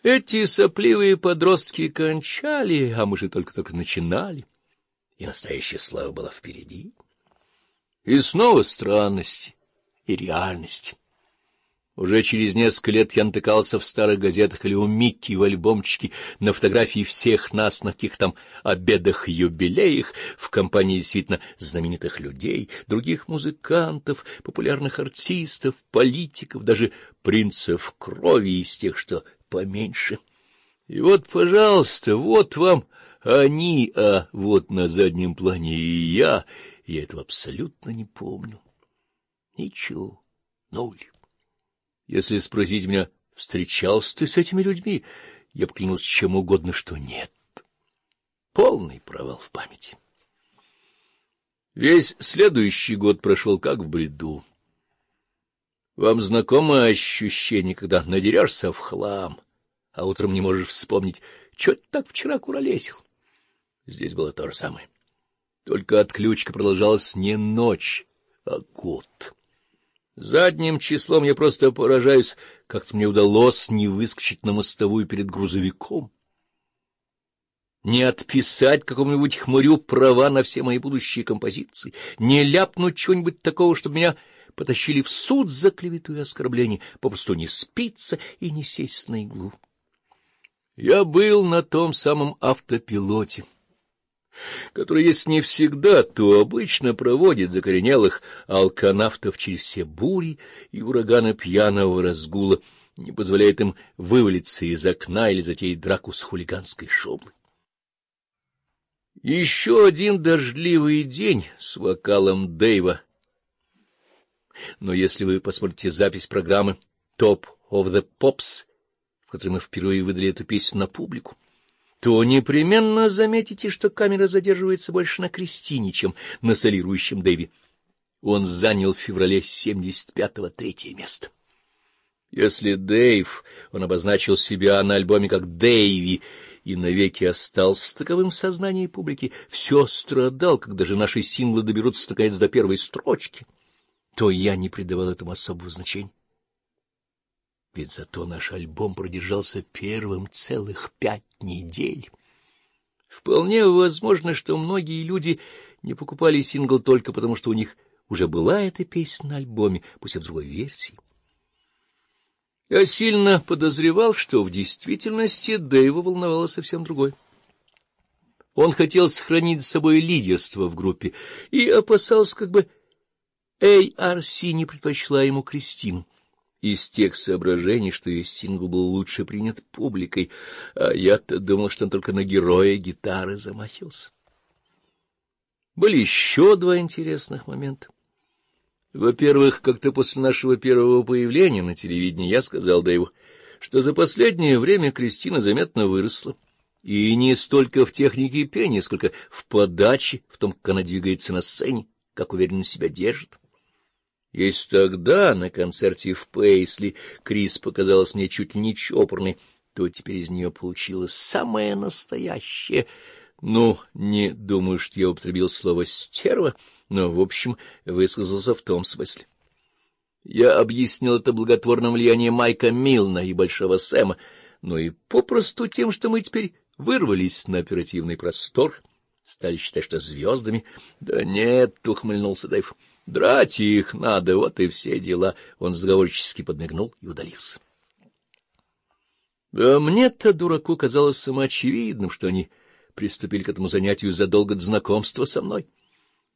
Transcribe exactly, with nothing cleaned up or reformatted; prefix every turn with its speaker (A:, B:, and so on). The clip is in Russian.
A: Эти сопливые подростки кончали, а мы же только-только начинали, и настоящая слава была впереди. И снова странности и реальности. Уже через несколько лет я натыкался в старых газетах или у Микки в альбомчике на фотографии всех нас на каких там обедах и юбилеях в компании действительно знаменитых людей, других музыкантов, популярных артистов, политиков, даже принцев крови из тех, что поменьше. И вот, пожалуйста, вот вам они, а вот на заднем плане и я. Я этого абсолютно не помню. Ничего, нуль. Если спросить меня, встречался ты с этими людьми, я поклянусь чем угодно, что нет. Полный провал в памяти. Весь следующий год прошел как в бреду. Вам знакомо ощущение, когда надерешься в хлам, а утром не можешь вспомнить, что ты так вчера куролесил? Здесь было то же самое. Только отключка продолжалась не ночь, а год. Задним числом я просто поражаюсь, как-то мне удалось не выскочить на мостовую перед грузовиком, не отписать какому-нибудь хмырю права на все мои будущие композиции, не ляпнуть чего-нибудь такого, чтобы меня потащили в суд за клевету и оскорбление, попросту не спиться и не сесть на иглу. Я был на том самом автопилоте, который, если не всегда, то обычно проводит закоренелых алканавтов через все бури и ураганы пьяного разгула, не позволяет им вывалиться из окна или затеять драку с хулиганской шоблой. Еще один дождливый день с вокалом Дэйва. Но если вы посмотрите запись программы Top of the Pops, в которой мы впервые выдали эту песню на публику, то непременно заметите, что камера задерживается больше на Кристине, чем на солирующем Дэйве. Он занял в феврале семьдесят пятого третье место. Если Дэйв, он обозначил себя на альбоме как Дэйви и навеки остался таковым в сознании публики, все страдал, когда же наши синглы доберутся наконец до первой строчки, то я не придавал этому особого значения. Ведь зато наш альбом продержался первым целых пять недель. Вполне возможно, что многие люди не покупали сингл только потому, что у них уже была эта песня на альбоме, пусть и в другой версии. Я сильно подозревал, что в действительности Дэйва волновало совсем другое. Он хотел сохранить за собой лидерство в группе и опасался, как бы эй ар си не предпочла ему Кристину. Из тех соображений, что ее сингл был лучше принят публикой, а я-то думал, что он только на героя гитары замахивался. Были еще два интересных момента. Во-первых, как-то после нашего первого появления на телевидении я сказал Дэйву, что за последнее время Кристина заметно выросла, и не столько в технике пения, сколько в подаче, в том, как она двигается на сцене, как уверенно себя держит. Если тогда на концерте в Пейсли Крис показалась мне чуть ли не чопорной, то теперь из нее получилось самое настоящее. Ну, не думаю, что я употребил слово «стерва», но, в общем, высказался в том смысле. Я объяснил это благотворным влиянием Майка Милна и Большого Сэма, но и попросту тем, что мы теперь вырвались на оперативный простор, стали считать, что звездами. — Да нет, — ухмыльнулся Дэйв. — Драть их надо, вот и все дела. Он заговорчески подмигнул и удалился. А мне-то, дураку, казалось самоочевидным, что они приступили к этому занятию задолго до знакомства со мной.